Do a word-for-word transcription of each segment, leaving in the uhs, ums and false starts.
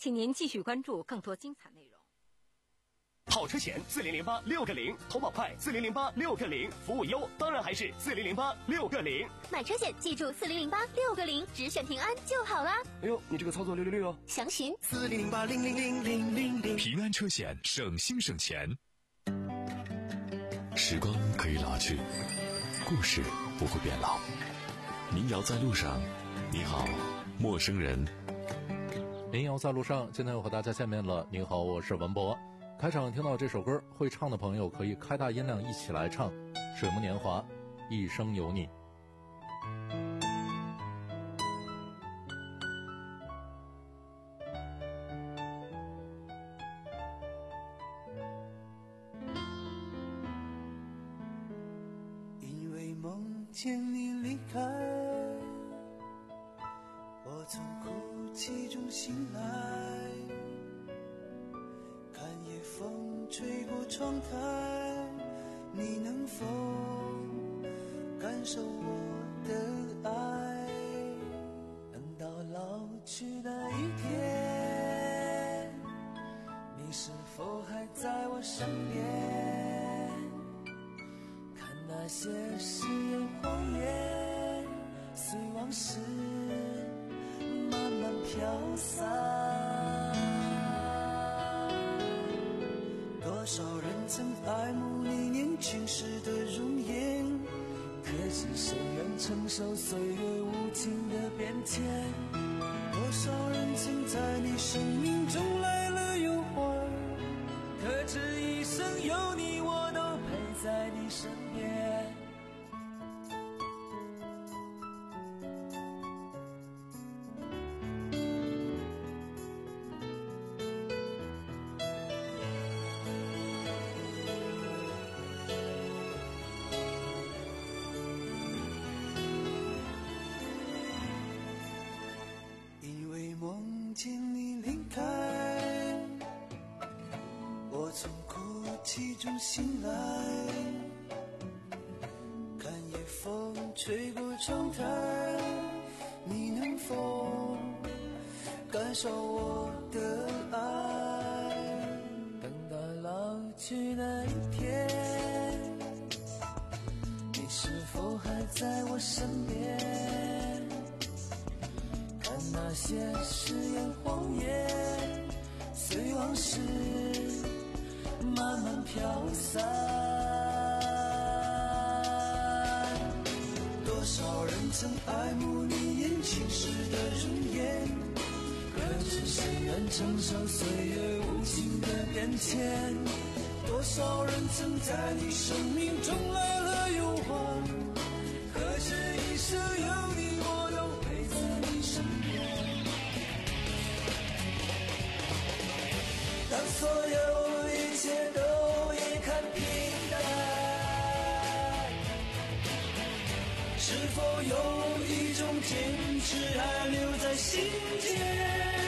请您继续关注更多精彩内容。 好车险四零零八六个零，投保快四零零八六个零，服务优当然还是四零零八六个零。 买车险记住四零零八六个零，只选平安就好啦。 哎呦，你这个操作六六六哦！ 详询四零零八零零零零零零。 平安车险，省心省钱。时光可以老去，故事不会变老。民谣在路上，你好，陌生人。 民谣在路上，今天又和大家见面了。你好，我是文博。开场听到这首歌，会唱的朋友可以开大音量一起来唱。水木年华，一生有你。 因为梦见你离开，我从哭泣中醒来，看夜风吹过窗台，你能否感受我的爱？等到老去那一天，你是否还在我身边？看那些誓言谎言，随往事慢慢飘散。多少人曾爱慕你年轻时的容颜，可惜谁愿承受岁月无情的变迁？多少人曾在你生命中来了又还，可知一生有你，我都陪在你身边。因为梦见你离开，我从哭泣中醒来，看夜风吹过窗台，你能否感受我的爱？等到老去那一天，你是否还在我身边？看那些誓言谎言，随往事慢慢飘散。多少人曾爱慕你年轻时的容颜，可知谁愿承受岁月无情的变迁？多少人曾在你生命中来了又还，可知一生有你，我都陪在你身边。当所有一切都已看平淡，是否有一种坚持还留在心间？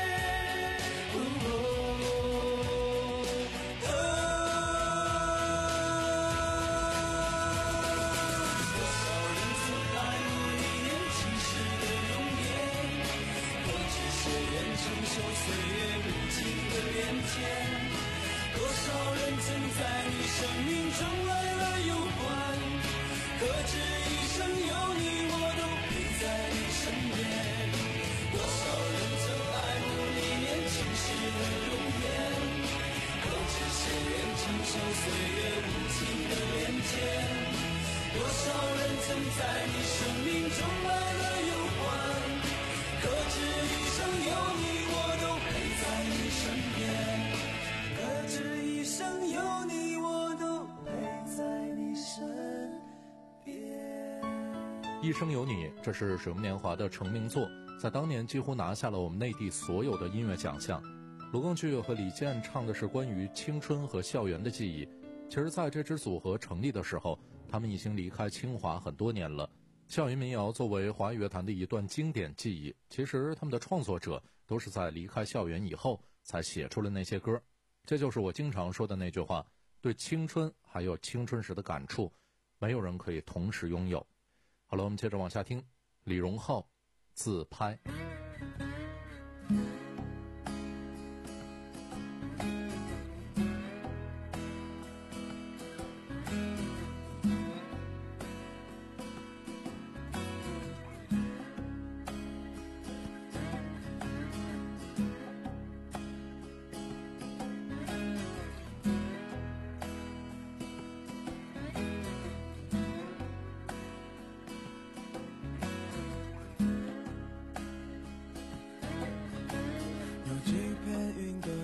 多少人曾在你生命中来了又还，可知一生有你，我都陪在你身边。多少人曾爱慕你年轻时的容颜，可知谁愿承受岁月无情的变迁？多少人曾在你生命中来了又还，可知一生有你，我都陪在你身边。可知一生有你，我都陪在你身边。 一生有你，这是水木年华的成名作，在当年几乎拿下了我们内地所有的音乐奖项。卢庚戌和李健唱的是关于青春和校园的记忆。其实在这支组合成立的时候，他们已经离开清华很多年了。校园民谣作为华语乐坛的一段经典记忆，其实他们的创作者都是在离开校园以后才写出了那些歌。这就是我经常说的那句话，对青春还有青春时的感触，没有人可以同时拥有。好了，我们接着往下听，李荣浩自拍。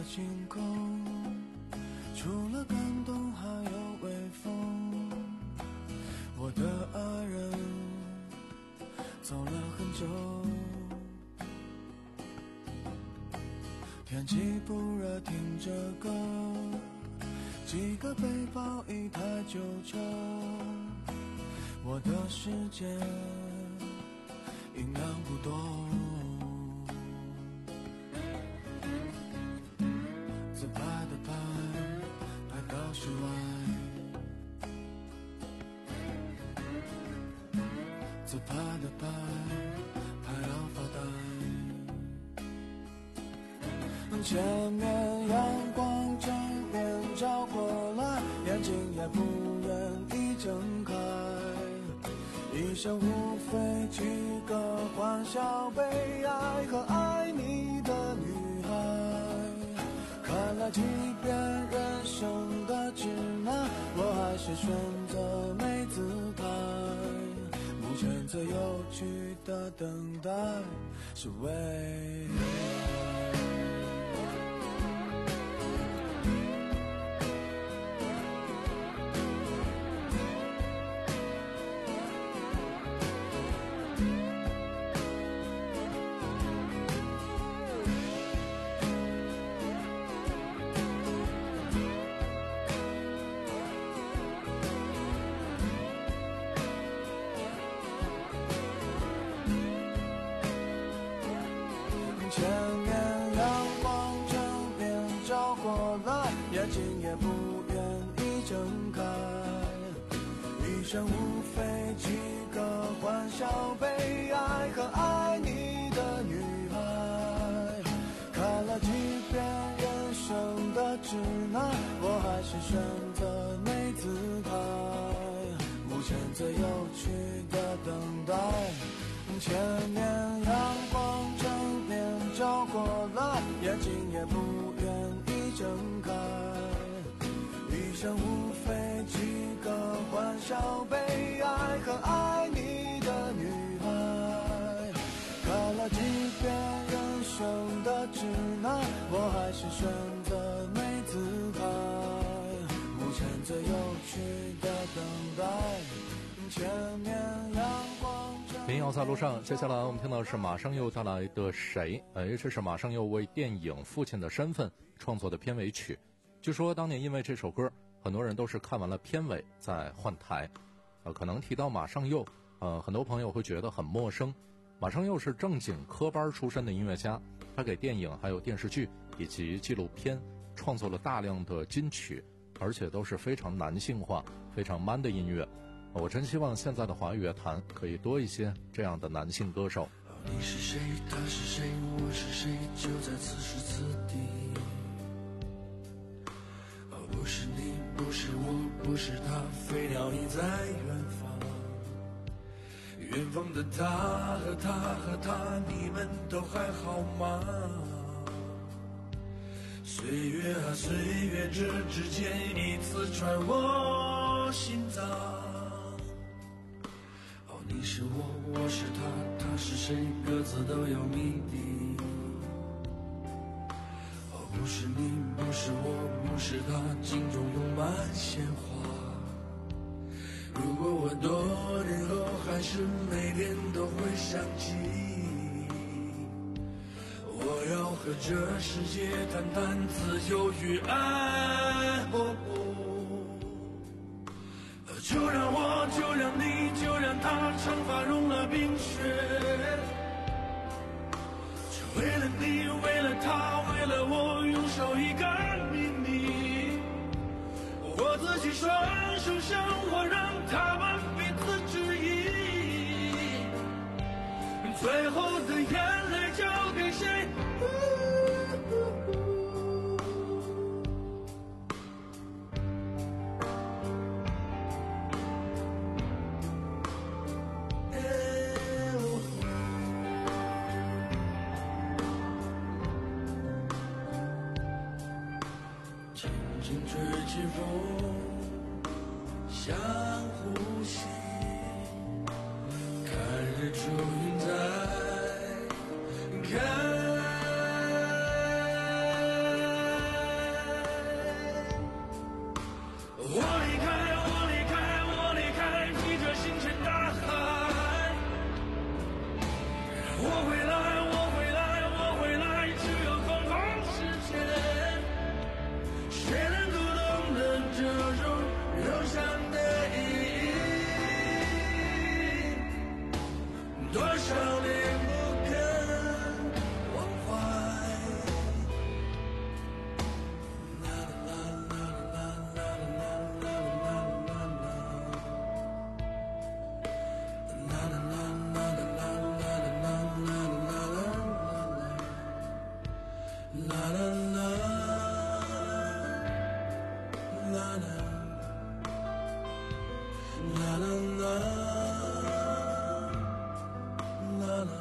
晴空，除了感动还有微风。我的爱人走了很久，天气不热听着歌，几个背包一台旧车，我的世界阴凉不多。自拍的拍拍到室外，自拍的拍拍到发呆。前面阳光正面照过来，眼睛也不愿意睁开，一生无非几个欢笑悲哀和爱你的女孩。看了几遍人生的指南，我还是选择没姿态。目前最有趣的等待是未来。前面阳光正面照过来，眼睛也不愿意睁开，一生无非几个欢笑悲哀和爱你的女孩。看了几遍人生的指南，我还是选择没姿态。目前最有趣的等待，前面阳光正面照过来，眼睛也不愿意睁开，一生无非几个欢笑悲哀和爱你的女孩。看了几遍人生的指南，我还是选择没姿态。目前最有趣的等待，前面阳光民谣在路上，接下来我们听到的是马上又带来的谁？哎，这是马上又为电影《父亲的身份》创作的片尾曲。据说当年因为这首歌，很多人都是看完了片尾再换台。呃，可能提到马上又，呃，很多朋友会觉得很陌生。马上又是正经科班出身的音乐家，他给电影还有电视剧以及纪录片创作了大量的金曲，而且都是非常男性化、非常 man 的音乐。我真希望现在的华语乐坛可以多一些这样的男性歌手。 你是谁，他是谁，我是谁，就在此时此地。哦，不是你，不是我，不是他，飞鸟你在远方。远方的他和他和他，你们都还好吗？岁月啊岁月，这指尖一刺穿我心脏。你是我，我是他，他是谁，各自都有谜底。哦，不是你，不是我，不是他，镜中拥满鲜花。如果我多年后还是每天都会想起，我要和这世界谈谈自由与爱。哦就让我，就让你，就让他，长发融了冰雪。就为了你，为了他，为了我，拥守一个秘密。我自己双手相握，让他们彼此指引。最后的眼泪交给谁？吹起风，像呼吸，看日出云在看 La la la, la la, la la la, la la.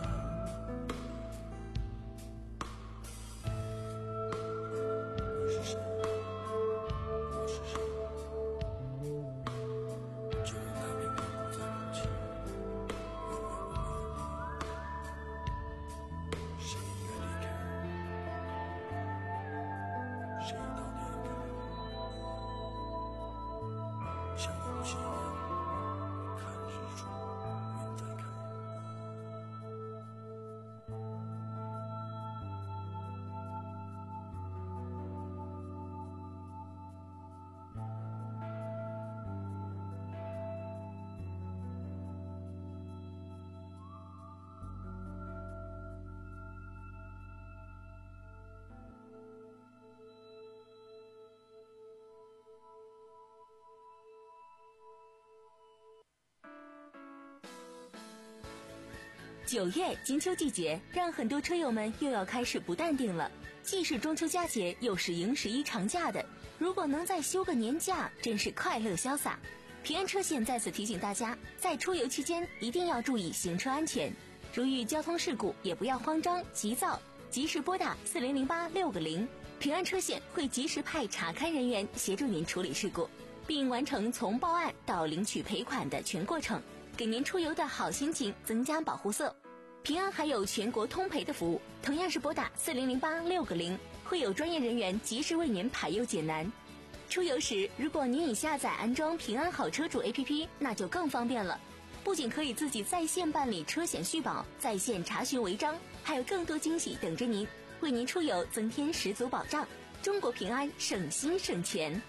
九月金秋季节，让很多车友们又要开始不淡定了。既是中秋佳节，又是迎十一长假的，如果能再休个年假，真是快乐潇洒。平安车险在此提醒大家，在出游期间一定要注意行车安全，如遇交通事故也不要慌张急躁，及时拨打四零零八六个零，平安车险会及时派查勘人员协助您处理事故，并完成从报案到领取赔款的全过程，给您出游的好心情增加保护色。平安还有全国通赔的服务，同样是拨打四零零八六个零，会有专业人员及时为您排忧解难。出游时，如果您已下载安装平安好车主 A P P， 那就更方便了。不仅可以自己在线办理车险续保，在线查询违章，还有更多惊喜等着您，为您出游增添十足保障。中国平安，省心省钱。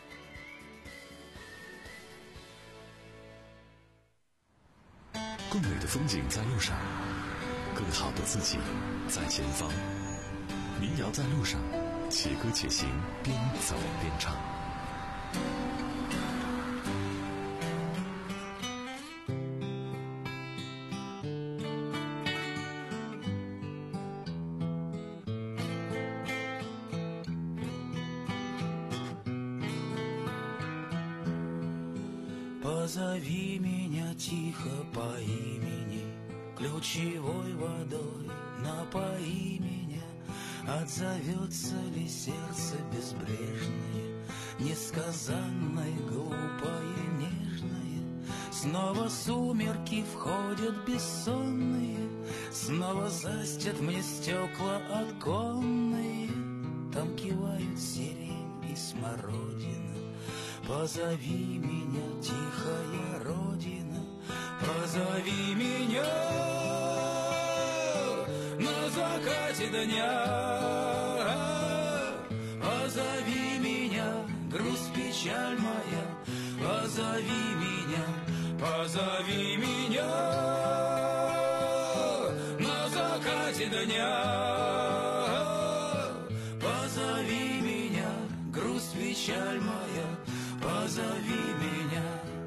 更美的风景在路上，更好的自己在前方。民谣在路上，且歌且行，边走边唱。 Позови меня тихо по имени, ключевой водой напои меня. Отзовется ли сердце безбрежное, несказанное, глупое, нежное? Снова сумерки входят бессонные, снова застят мне стекла оконные. Там кивают сирень и смородина. Позови меня, тихая родина, позови меня на закате дня. Позови меня, грусть, печаль моя, позови меня, позови меня на закате дня. Позови меня, грусть, печаль моя, позови меня.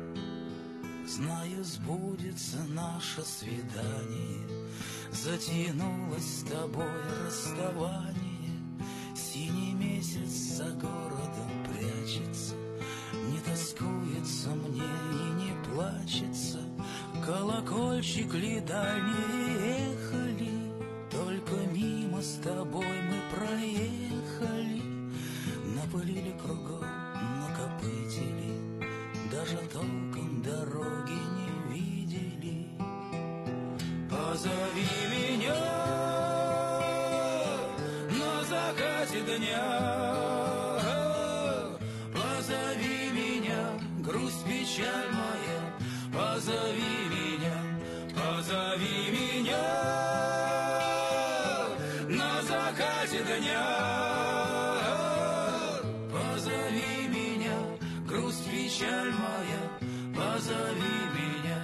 Знаю, сбудется наше свидание, затянулось с тобой расставание. Синий месяц за городом прячется, не тоскуется мне и не плачется. Колокольчик ли дальние ехали, только мимо с тобой мы проехали. Напылили кругом, накопытили, даже толком дороги не видели. Позови меня на закате дня. Позови меня, грусть, печаль моя, позови меня, позови меня на закате дня. Позови меня, грусть, печаль моя, позови меня.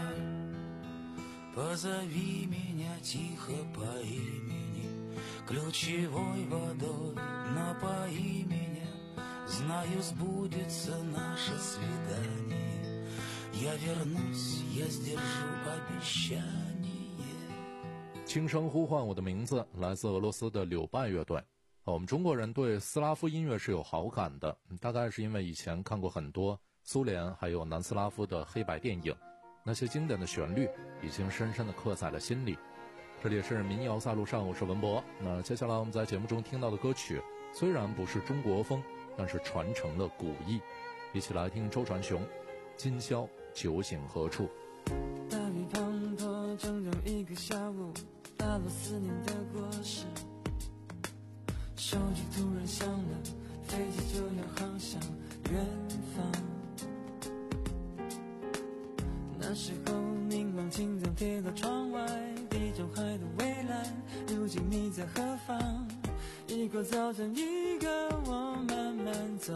Позови меня тихо по имени, ключевой водой напои меня. Знаю, сбудется наше свидание, я вернусь, я сдержу обещание. 轻声呼唤我的名字，来自俄罗斯的柳拜乐队。 我们中国人对斯拉夫音乐是有好感的，大概是因为以前看过很多苏联还有南斯拉夫的黑白电影，那些经典的旋律已经深深地刻在了心里。这里是民谣在路上，我是文博。那接下来我们在节目中听到的歌曲虽然不是中国风，但是传承了古意，一起来听周传雄《今宵酒醒何处》。 大雨滂沱整整一个下午，打落思念的果实，手机突然响了，飞机就要航向远方。那时候凝望青藏铁道窗外，地中海的蔚蓝，如今你在何方？一个早晨，一个我慢慢走。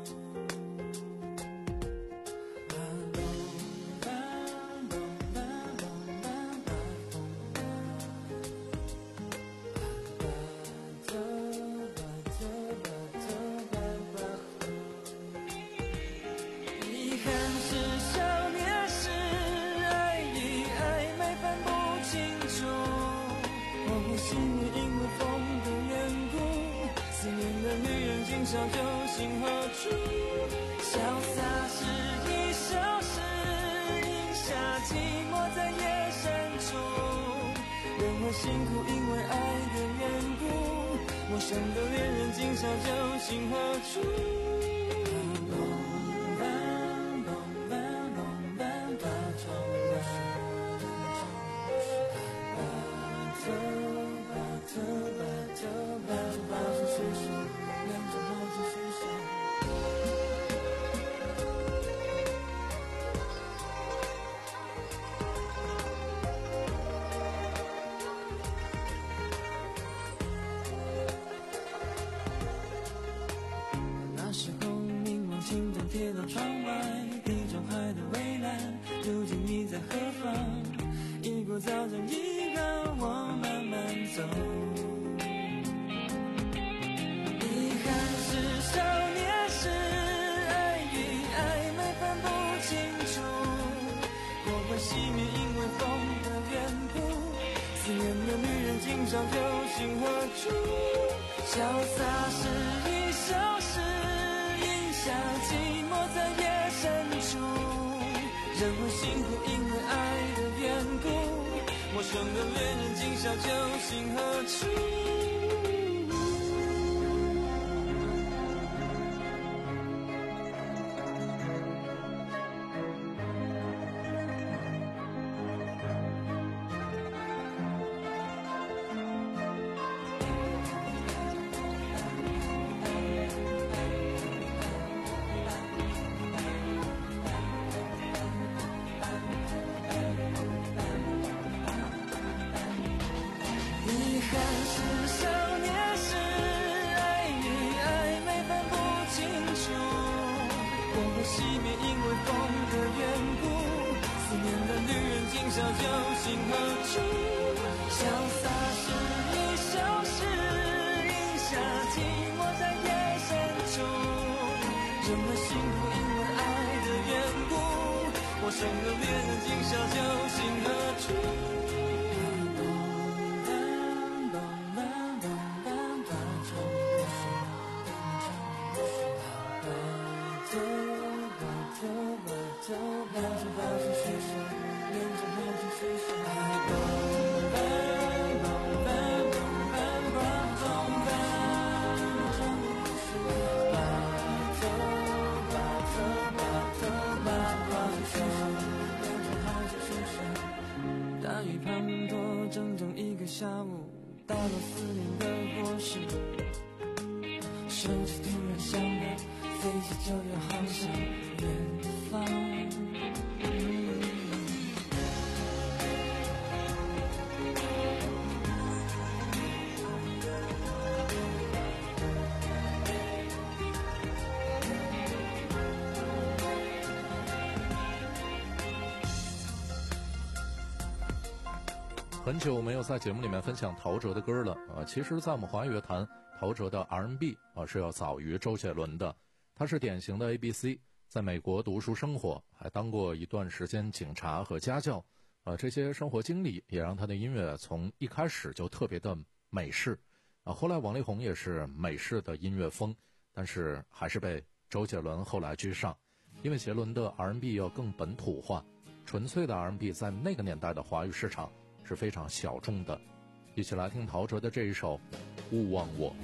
小酒醒何处？潇洒是一首诗，饮下寂寞在夜深处。人会辛苦因为爱的缘故，陌生的恋人今宵酒醒何处？铁道窗外，地中海的蔚蓝，如今你在何方？一股早晨，一个我慢慢走。遗憾是少年时，爱与暧昧分不清楚，火会熄灭因为风的缘故，思念的女人今宵酒醒何处？潇洒是一首诗，饮下寂寞在夜深处，人会辛苦因为爱的缘故，陌生的恋人今宵酒醒何处？熄灭因为风的缘故，思念的女人今宵酒醒何处？潇洒是一首诗，饮下寂寞在夜深处，人们辛苦因为爱的缘故，陌生的恋人今宵酒醒何处？大雨滂沱整整一个下午，打落思念的果实，手机突然响了，飞机就要航向远方。 很久没有在节目里面分享陶喆的歌了啊！其实，在我们华语乐坛，陶喆的 R and B 啊是要早于周杰伦的。他是典型的 A B C， 在美国读书生活，还当过一段时间警察和家教啊。这些生活经历也让他的音乐从一开始就特别的美式。 啊，后来王力宏也是美式的音乐风，但是还是被周杰伦后来居上，因为杰伦的 R and B 要更本土化，纯粹的 R and B 在那个年代的华语市场是非常小众的。一起来听陶喆的这一首《勿忘我》。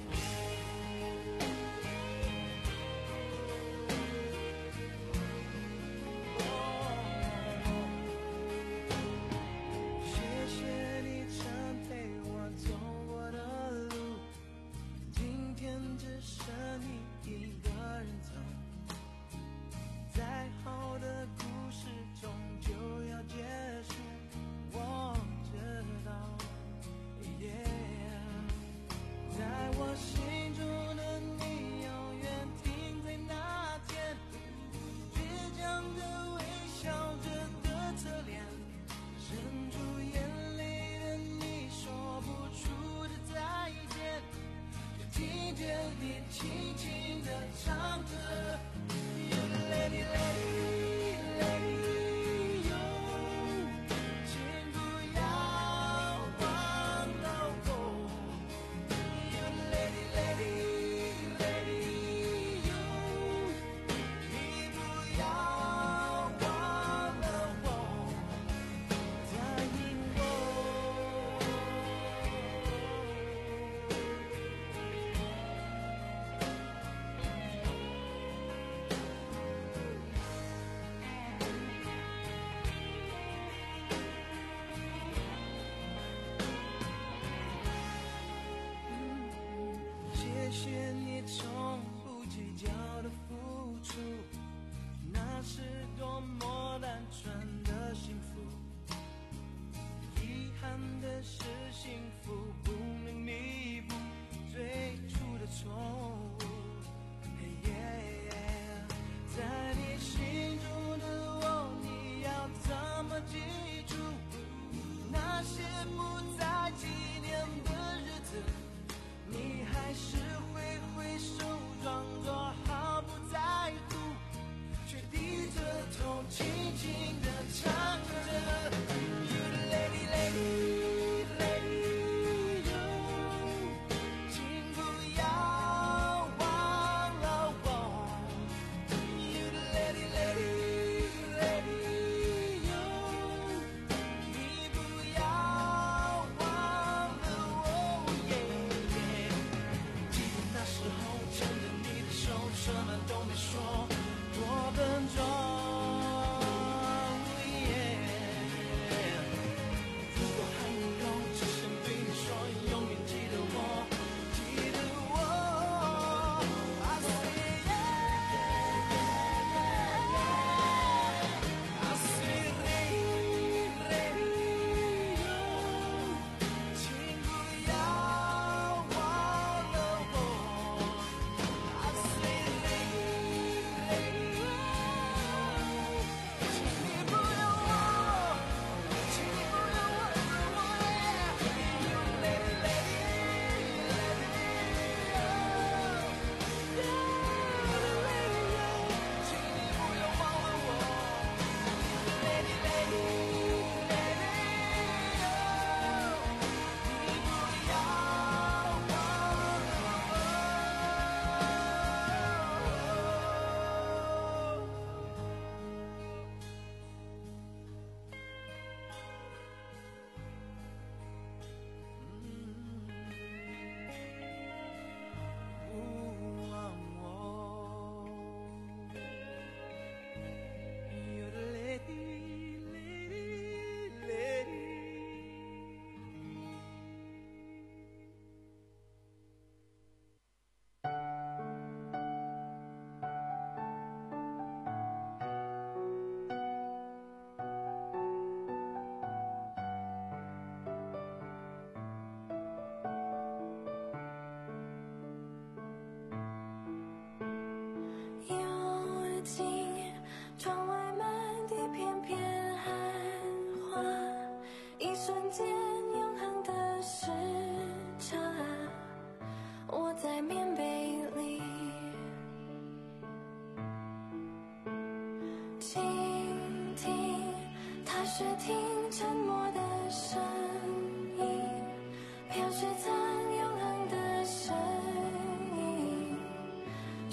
沉默的声音，飘雪藏永恒的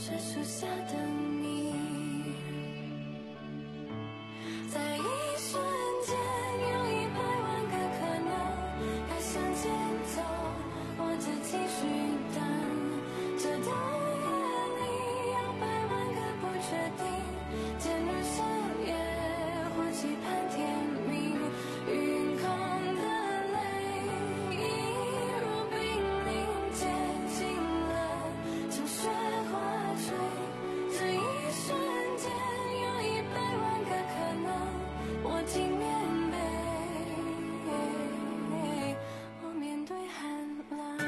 是树下的你，在一瞬间有一百万个可能，该向前走或者继续等，这段夜里有百万个不确定，渐入深夜或期盼天明，晕空的泪一如冰凌接近了像雪花坠，这一瞬间有一百万个可能，我听棉被，我面对寒冷。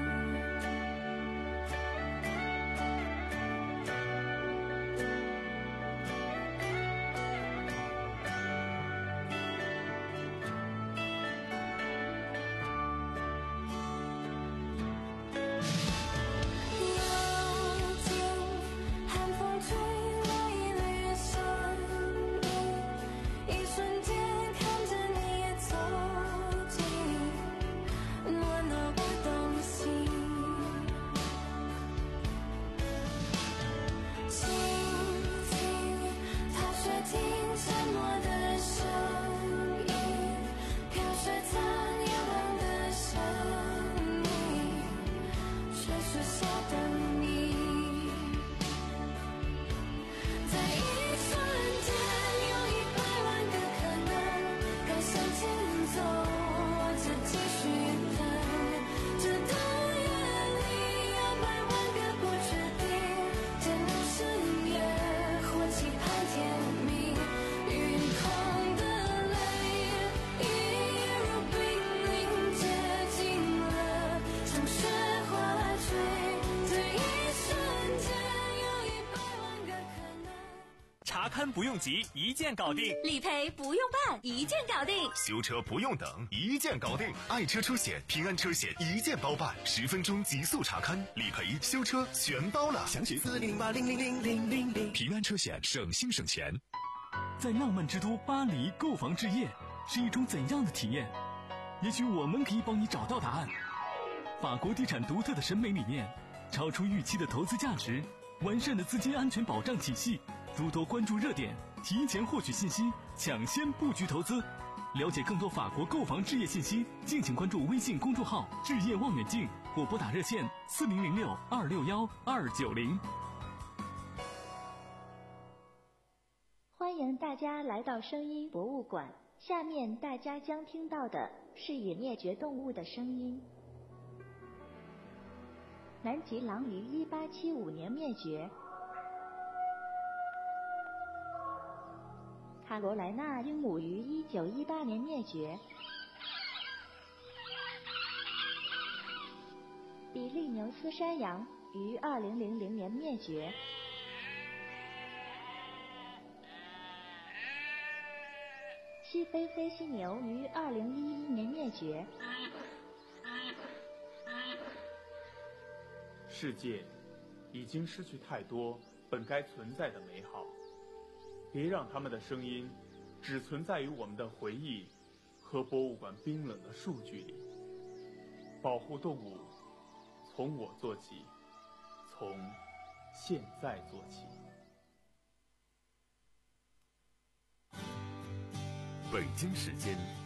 幽静，寒风吹落一缕声音，一瞬间看着你也走近，暖了我动心。静静，踏雪听沉默的声音，飘雪残夜晚的声音，雪树下的你，在一瞬间有一百万个可能，该向前走或者继续等，这段夜里有百万个不确定，渐入深夜或期盼天明，晕空的泪一如冰凌接近了像雪花坠，这一瞬间有一百万个可能。 查勘不用急，一键搞定； 理赔不用办，一键搞定。 修车不用等，一键搞定。爱车车险、平安车险一键包办，十分钟极速查勘、理赔、修车全包了。详情四零零八零零零零零零。平安车险，省心省钱。 在浪漫之都巴黎购房置业是一种怎样的体验？也许我们可以帮你找到答案。法国地产独特的审美理念，超出预期的投资价值，完善的资金安全保障体系，诸多关注热点，提前获取信息，抢先布局投资。了解更多法国购房置业信息，敬请关注微信公众号“置业望远镜”或拨打热线四零零六二六幺二九零。 欢迎大家来到声音博物馆。下面大家将听到的是已灭绝动物的声音。南极狼于一八七五年灭绝，卡罗莱纳鹦鹉于一九一八年灭绝，比利牛斯山羊于二零零零年灭绝，西非飞犀牛于二零一一年灭绝。 世界已经失去太多本该存在的美好，别让他们的声音只存在于我们的回忆和博物馆冰冷的数据里。保护动物，从我做起，从现在做起。 北京时间